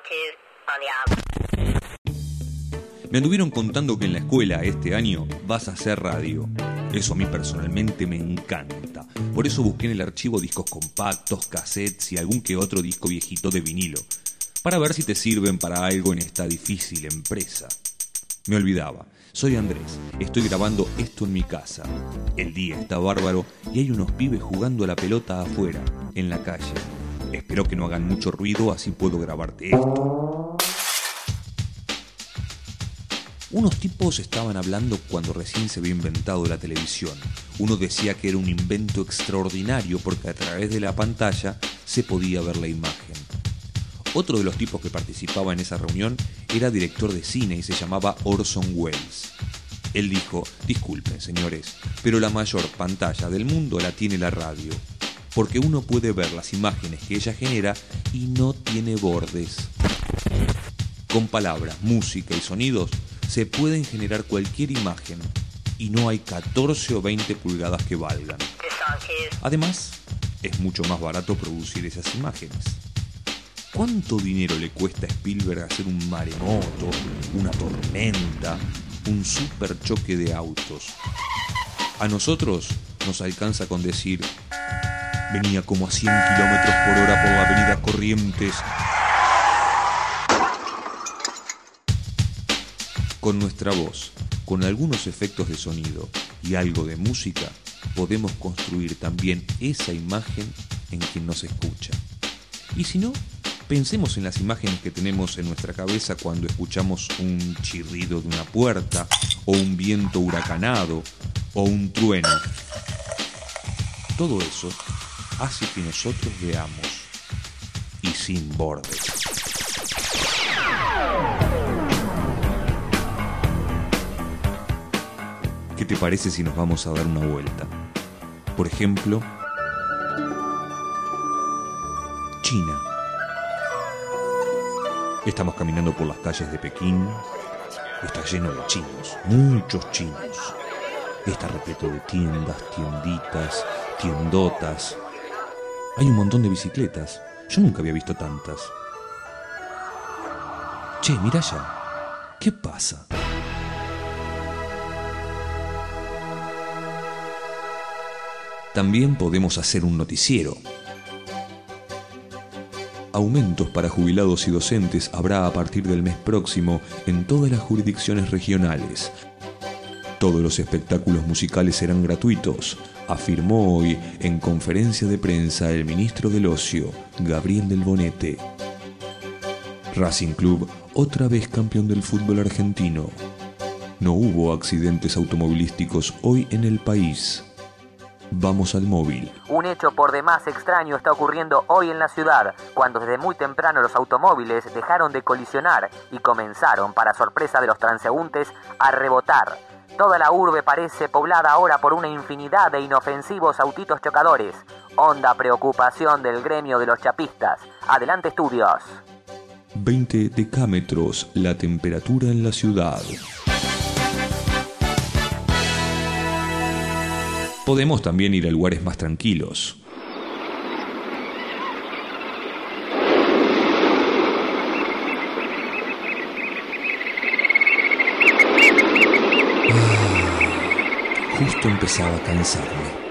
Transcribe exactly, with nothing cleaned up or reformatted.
Me anduvieron contando que en la escuela este año vas a hacer radio. Eso a mí personalmente me encanta. Por eso busqué en el archivo discos compactos, cassettes y algún que otro disco viejito de vinilo, para ver si te sirven para algo en esta difícil empresa. Me olvidaba. Soy Andrés, estoy grabando esto en mi casa. El día está bárbaro y hay unos pibes jugando a la pelota afuera, en la calle. Espero que no hagan mucho ruido, así puedo grabarte esto. Unos tipos estaban hablando cuando recién se había inventado la televisión. Uno decía que era un invento extraordinario porque a través de la pantalla se podía ver la imagen. Otro de los tipos que participaba en esa reunión era director de cine y se llamaba Orson Welles. Él dijo: disculpen señores, pero la mayor pantalla del mundo la tiene la radio, porque uno puede ver las imágenes que ella genera y no tiene bordes. Con palabras, música y sonidos se pueden generar cualquier imagen y no hay catorce o veinte pulgadas que valgan. Además, es mucho más barato producir esas imágenes. ¿Cuánto dinero le cuesta a Spielberg hacer un maremoto, una tormenta, un super choque de autos? A nosotros nos alcanza con decir: venía como a cien kilómetros por hora por la avenida Corrientes. Con nuestra voz, con algunos efectos de sonido y algo de música, podemos construir también esa imagen en quien nos escucha. Y si no, pensemos en las imágenes que tenemos en nuestra cabeza cuando escuchamos un chirrido de una puerta, o un viento huracanado, o un trueno. Todo eso hace que nosotros veamos, y sin bordes. ¿Qué te parece si nos vamos a dar una vuelta? Por ejemplo, China. Estamos caminando por las calles de Pekín. Está lleno de chinos, muchos chinos. Está repleto de tiendas, tienditas, tiendotas. Hay un montón de bicicletas. Yo nunca había visto tantas. Che, mira allá. ¿Qué pasa? También podemos hacer un noticiero. Aumentos para jubilados y docentes habrá a partir del mes próximo en todas las jurisdicciones regionales. Todos los espectáculos musicales serán gratuitos, afirmó hoy en conferencia de prensa el ministro del Ocio, Gabriel Del Bonete. Racing Club, otra vez campeón del fútbol argentino. No hubo accidentes automovilísticos hoy en el país. Vamos al móvil. Un hecho por demás extraño está ocurriendo hoy en la ciudad, cuando desde muy temprano los automóviles dejaron de colisionar y comenzaron, para sorpresa de los transeúntes, a rebotar. Toda la urbe parece poblada ahora por una infinidad de inofensivos autitos chocadores. Honda preocupación del gremio de los chapistas. Adelante, estudios. veinte decámetros la temperatura en la ciudad. Podemos también ir a lugares más tranquilos. Ah, justo empezaba a cansarme.